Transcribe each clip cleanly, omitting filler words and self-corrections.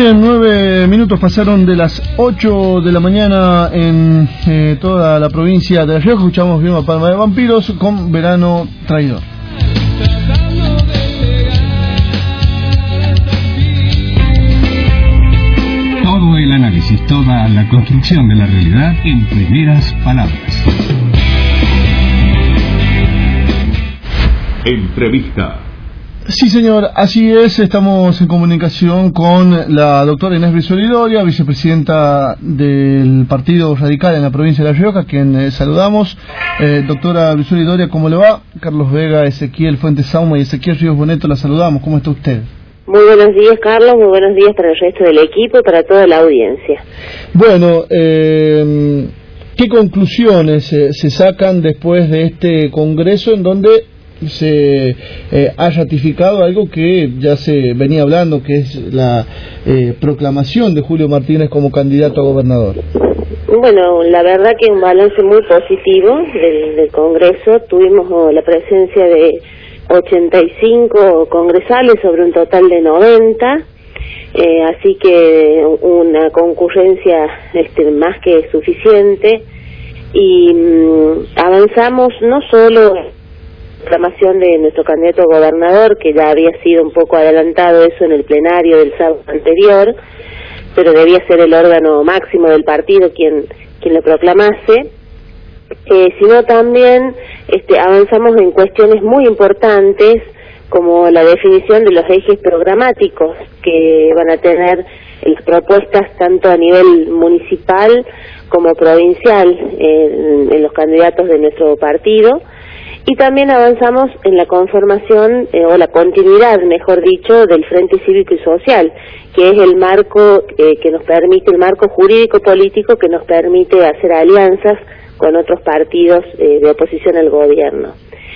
Bien, 9 minutos pasaron de las 8 de la mañana en toda la provincia de La Rioja. Escuchamos bien a Palma de Vampiros con Verano Traidor. Todo el análisis, toda la construcción de la realidad en primeras palabras. Entrevista. Sí, señor, así es. Estamos en comunicación con la doctora Inés Brizuela Doria, vicepresidenta del Partido Radical en la provincia de La Rioja, a quien saludamos. Doctora Brizuela Doria, ¿cómo le va? Carlos Vega, Ezequiel Fuentes Sauma y Ezequiel Ríos Boneto, la saludamos. ¿Cómo está usted? Muy buenos días, Carlos. Muy buenos días para el resto del equipo y para toda la audiencia. Bueno, ¿qué conclusiones se sacan después de este congreso en donde se ha ratificado algo que ya se venía hablando, que es la proclamación de Julio Martínez como candidato a gobernador? Bueno, la verdad que un balance muy positivo del Congreso. Tuvimos la presencia de 85 congresales sobre un total de 90, así que una concurrencia más que suficiente, y avanzamos no solo proclamación de nuestro candidato a gobernador, que ya había sido un poco adelantado eso en el plenario del sábado anterior, pero debía ser el órgano máximo del partido quien lo proclamase, sino también avanzamos en cuestiones muy importantes como la definición de los ejes programáticos que van a tener las propuestas tanto a nivel municipal como provincial en los candidatos de nuestro partido. Y también avanzamos en la conformación, o la continuidad, mejor dicho, del Frente Cívico y Social, que es el marco que nos permite, el marco jurídico-político que nos permite hacer alianzas con otros partidos de oposición al gobierno.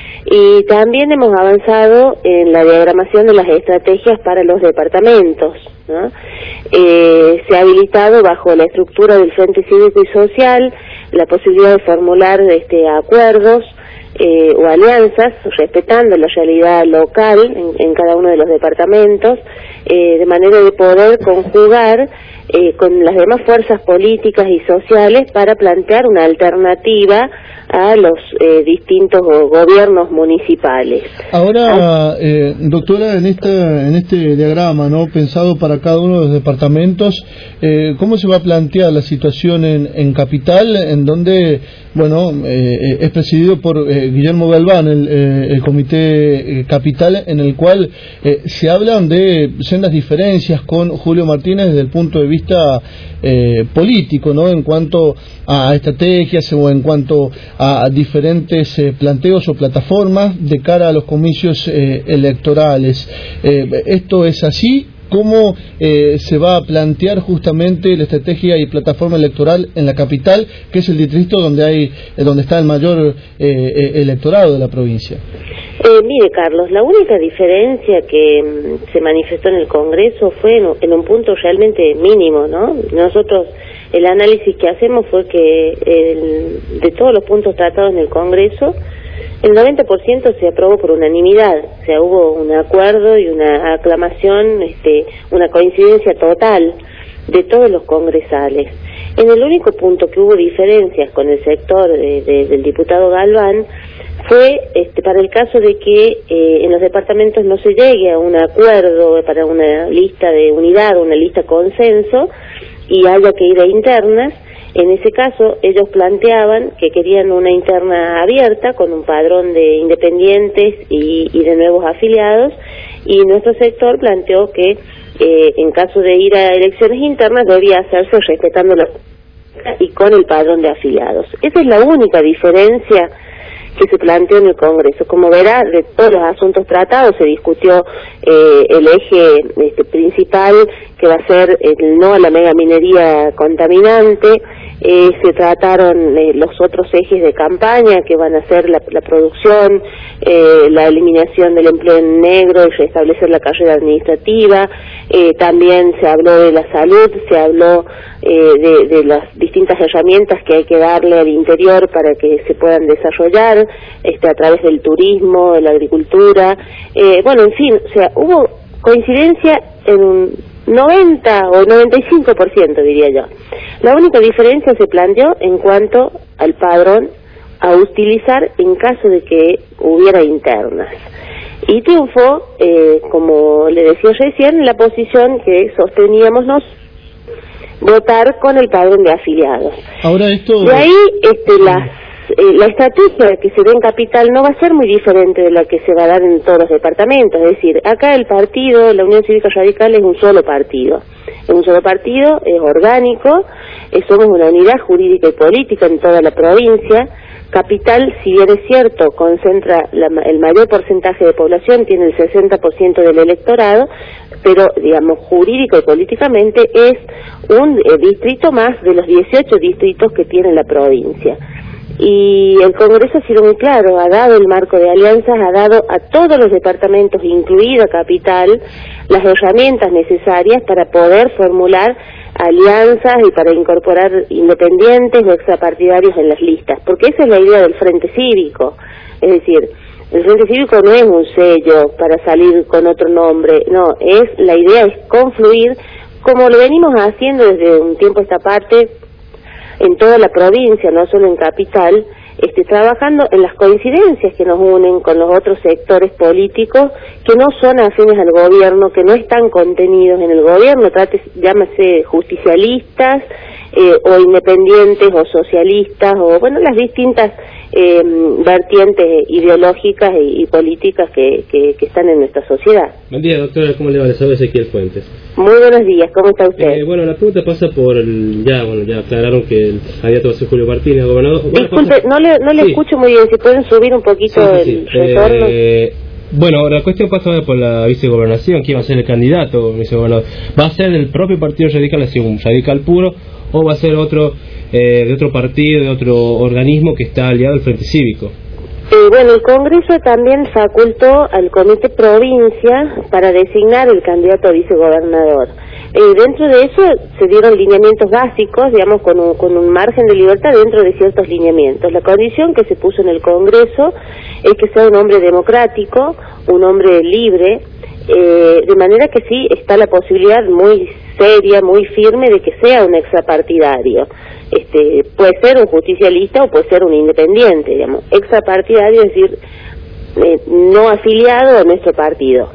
Y también hemos avanzado en la diagramación de las estrategias para los departamentos, ¿no? Se ha habilitado bajo la estructura del Frente Cívico y Social la posibilidad de formular acuerdos o alianzas, respetando la realidad local en cada uno de los departamentos, de manera de poder conjugar con las demás fuerzas políticas y sociales para plantear una alternativa a los distintos gobiernos municipales. Ahora, doctora, en este diagrama, ¿no?, pensado para cada uno de los departamentos, ¿cómo se va a plantear la situación en Capital, en donde, bueno, es presidido por Guillermo Galván, el Comité Capital, en el cual se hablan de sendas diferencias con Julio Martínez desde el punto de vista político, ¿no?, en cuanto a estrategias o en cuanto a diferentes planteos o plataformas de cara a los comicios electorales? ¿Esto es así? ¿Cómo se va a plantear justamente la estrategia y plataforma electoral en la capital, que es el distrito donde está el mayor electorado de la provincia? Mire, Carlos, la única diferencia que se manifestó en el Congreso fue en un punto realmente mínimo, ¿no? Nosotros, el análisis que hacemos fue que de todos los puntos tratados en el Congreso, el 90% se aprobó por unanimidad, o sea, hubo un acuerdo y una aclamación, una coincidencia total de todos los congresales. En el único punto que hubo diferencias con el sector del diputado Galván fue para el caso de que en los departamentos no se llegue a un acuerdo para una lista de unidad, una lista consenso, y haya que ir a internas. En ese caso, ellos planteaban que querían una interna abierta con un padrón de independientes y de nuevos afiliados, y nuestro sector planteó que en caso de ir a elecciones internas debía hacerse respetando y con el padrón de afiliados. Esa es la única diferencia que se planteó en el Congreso. Como verá, de todos los asuntos tratados se discutió el eje principal, que va a ser el no a la megaminería contaminante. Se trataron los otros ejes de campaña, que van a ser la producción, la eliminación del empleo en negro y restablecer la carrera administrativa. También se habló de la salud, se habló de las distintas herramientas que hay que darle al interior para que se puedan desarrollar a través del turismo, de la agricultura. Bueno, en fin, o sea, hubo coincidencia en 90 o 95%, diría yo. La única diferencia se planteó en cuanto al padrón a utilizar en caso de que hubiera internas. Y triunfó, como le decía recién, la posición que sosteníamos nosotros, votar con el padrón de afiliados. Ahora esto... De ahí, la estrategia que se ve en Capital no va a ser muy diferente de la que se va a dar en todos los departamentos. Es decir, acá el partido, la Unión Cívica Radical, es un solo partido. Es un solo partido, es orgánico, somos una unidad jurídica y política en toda la provincia. Capital, si bien es cierto, concentra el mayor porcentaje de población, tiene el 60% del electorado, pero, digamos, jurídico y políticamente es un distrito más de los 18 distritos que tiene la provincia. Y el Congreso ha sido muy claro, ha dado el marco de alianzas, ha dado a todos los departamentos, incluida Capital, las herramientas necesarias para poder formular alianzas y para incorporar independientes o extrapartidarios en las listas, porque esa es la idea del Frente Cívico. Es decir, el Frente Cívico no es un sello para salir con otro nombre, no, la idea es confluir, como lo venimos haciendo desde un tiempo a esta parte, en toda la provincia, no solo en Capital, trabajando en las coincidencias que nos unen con los otros sectores políticos que no son afines al gobierno, que no están contenidos en el gobierno, llámese justicialistas o independientes o socialistas o bueno, las distintas vertientes ideológicas y políticas que están en nuestra sociedad. Buen día, doctora, ¿cómo le va? Les habla Ezequiel Fuentes. Muy buenos días, ¿cómo está usted? Bueno, la pregunta pasa por ya aclararon que el candidato va a ser Julio Martínez, gobernador. Disculpe, no le sí. Escucho muy bien, si pueden subir un poquito el retorno. Bueno, la cuestión pasa por la vicegobernación. ¿Quién va a ser el candidato vicegobernador? ¿Va a ser del propio Partido Radical, así un radical puro, o va a ser otro de otro partido, de otro organismo que está aliado al Frente Cívico? Bueno, el Congreso también facultó al Comité Provincia para designar el candidato a vicegobernador. Dentro de eso se dieron lineamientos básicos, digamos, con un margen de libertad dentro de ciertos lineamientos. La condición que se puso en el Congreso es que sea un hombre democrático, un hombre libre, de manera que sí está la posibilidad muy seria, muy firme de que sea un extrapartidario. Puede ser un justicialista o puede ser un independiente, digamos. Extrapartidario, es decir, no afiliado a nuestro partido.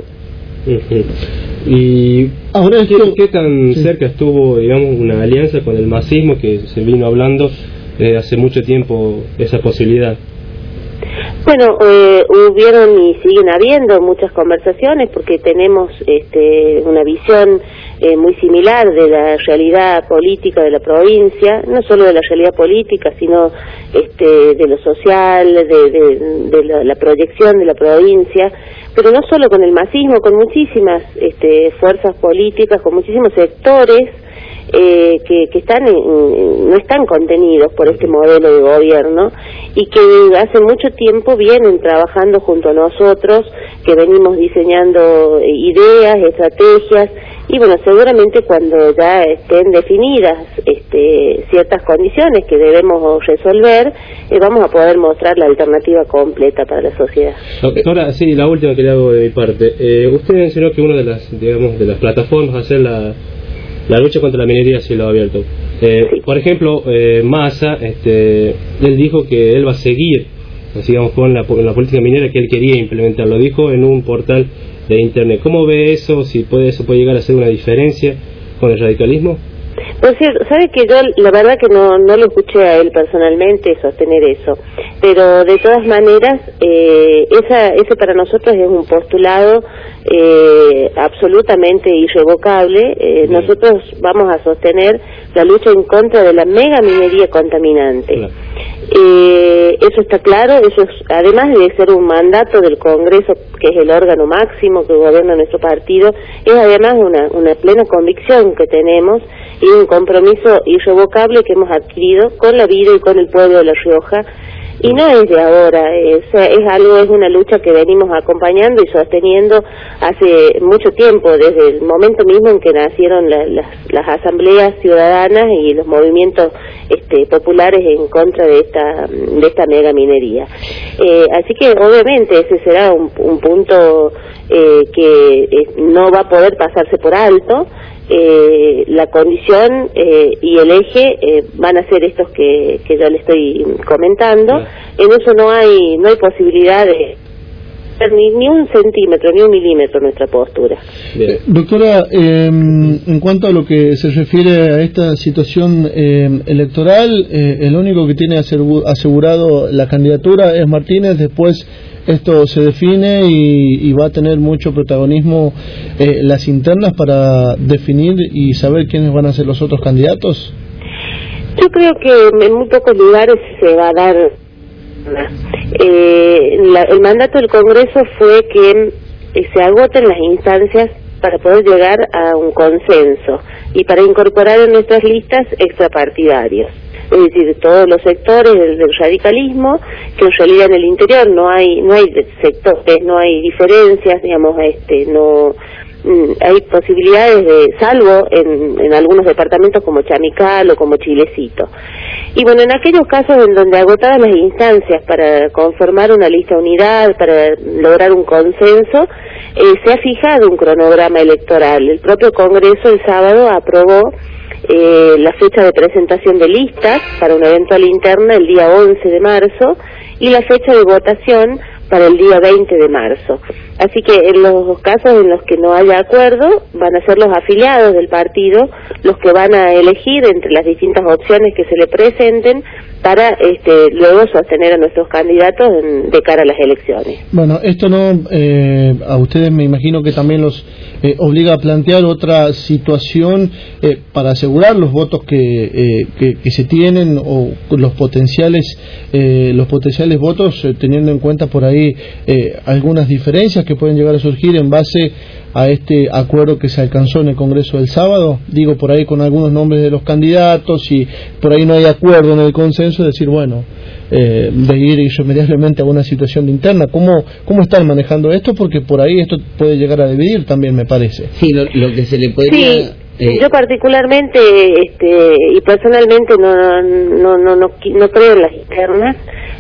Y ahora ¿qué tan cerca estuvo, digamos, una alianza con el masismo que se vino hablando hace mucho tiempo, esa posibilidad? Bueno, hubieron y siguen habiendo muchas conversaciones porque tenemos una visión muy similar de la realidad política de la provincia, no solo de la realidad política, sino de lo social, de la proyección de la provincia, pero no solo con el masismo, con muchísimas fuerzas políticas, con muchísimos sectores que no están contenidos por este modelo de gobierno y que hace mucho tiempo vienen trabajando junto a nosotros, que venimos diseñando ideas, estrategias, y bueno, seguramente cuando ya estén definidas ciertas condiciones que debemos resolver, vamos a poder mostrar la alternativa completa para la sociedad. Doctora, sí, la última que le hago de mi parte. Usted mencionó que una de las plataformas va a ser la lucha contra la minería a cielo abierto. Sí. Por ejemplo, Massa, él dijo que él va a seguir, digamos, con la política minera que él quería implementar. Lo dijo en un portal de internet. ¿Cómo ve eso? Si eso puede llegar a ser una diferencia con el radicalismo. Pues sí, sabe que yo la verdad que no lo escuché a él personalmente sostener eso, pero de todas maneras ese para nosotros es un postulado absolutamente irrevocable. Nosotros vamos a sostener la lucha en contra de la mega minería contaminante. Claro. Eso está claro, eso es, además de ser un mandato del Congreso, que es el órgano máximo que gobierna nuestro partido, es además una plena convicción que tenemos y un compromiso irrevocable que hemos adquirido con la vida y con el pueblo de La Rioja. Y no es de ahora, es una lucha que venimos acompañando y sosteniendo hace mucho tiempo, desde el momento mismo en que nacieron las asambleas ciudadanas y los movimientos populares en contra de esta mega minería. Así que obviamente ese será un punto que no va a poder pasarse por alto. la condición y el eje van a ser estos que yo le estoy comentando. En eso no hay posibilidad de ni un centímetro, ni un milímetro nuestra postura. Doctora, en cuanto a lo que se refiere a esta situación electoral, el único que tiene asegurado la candidatura es Martínez. Después esto se define y va a tener mucho protagonismo las internas para definir y saber quiénes van a ser los otros candidatos. Yo creo que en muy pocos lugares se va a dar. El mandato del Congreso fue que se agoten las instancias para poder llegar a un consenso y para incorporar en nuestras listas extrapartidarios, es decir, todos los sectores del radicalismo, que en realidad en el interior no hay sectores, no hay diferencias, digamos, no hay posibilidades de salvo en algunos departamentos como Chamical o como Chilecito. Y bueno, en aquellos casos en donde agotadas las instancias para conformar una lista unidad, para lograr un consenso, se ha fijado un cronograma electoral. El propio Congreso el sábado aprobó la fecha de presentación de listas para una eventual interna el día 11 de marzo y la fecha de votación para el día 20 de marzo. Así que en los casos en los que no haya acuerdo, van a ser los afiliados del partido los que van a elegir entre las distintas opciones que se le presenten para luego sostener a nuestros candidatos de cara a las elecciones. Bueno, esto no a ustedes me imagino que también los obliga a plantear otra situación para asegurar los votos que se tienen o los potenciales votos, teniendo en cuenta por ahí algunas diferencias que pueden llegar a surgir en base a este acuerdo que se alcanzó en el Congreso del sábado. Digo, por ahí con algunos nombres de los candidatos, y por ahí no hay acuerdo en el consenso, decir, bueno, de ir irremediablemente a una situación de interna. ¿Cómo están manejando esto? Porque por ahí esto puede llegar a dividir también, me parece. Sí, lo que se le podría... Sí. Yo particularmente y personalmente no creo en las internas,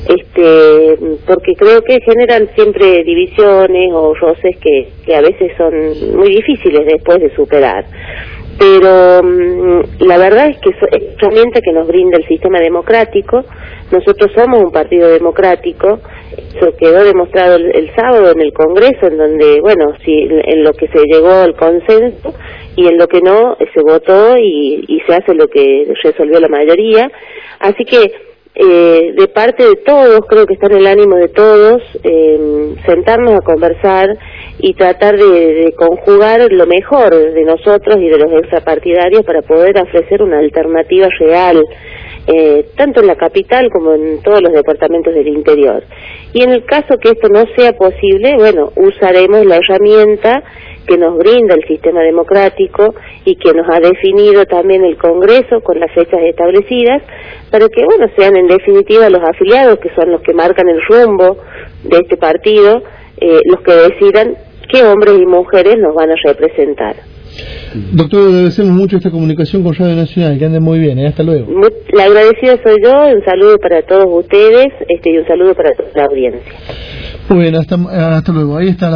porque creo que generan siempre divisiones o roces que a veces son muy difíciles después de superar. Pero la verdad es que es herramienta que nos brinda el sistema democrático. Nosotros somos un partido democrático. Eso quedó demostrado el sábado en el Congreso, en donde, bueno, en lo que se llegó al consenso y en lo que no, se votó y se hace lo que resolvió la mayoría. Así que de parte de todos, creo que está en el ánimo de todos, sentarnos a conversar y tratar de conjugar lo mejor de nosotros y de los extrapartidarios para poder ofrecer una alternativa real, tanto en la capital como en todos los departamentos del interior. Y en el caso que esto no sea posible, bueno, usaremos la herramienta que nos brinda el sistema democrático y que nos ha definido también el Congreso con las fechas establecidas, para que, bueno, sean en definitiva los afiliados, que son los que marcan el rumbo de este partido, los que decidan qué hombres y mujeres nos van a representar. Doctor, agradecemos mucho esta comunicación con Radio Nacional, que anden muy bien, hasta luego. La agradecida soy yo, un saludo para todos ustedes y un saludo para toda la audiencia. Muy bien, hasta luego. Ahí está la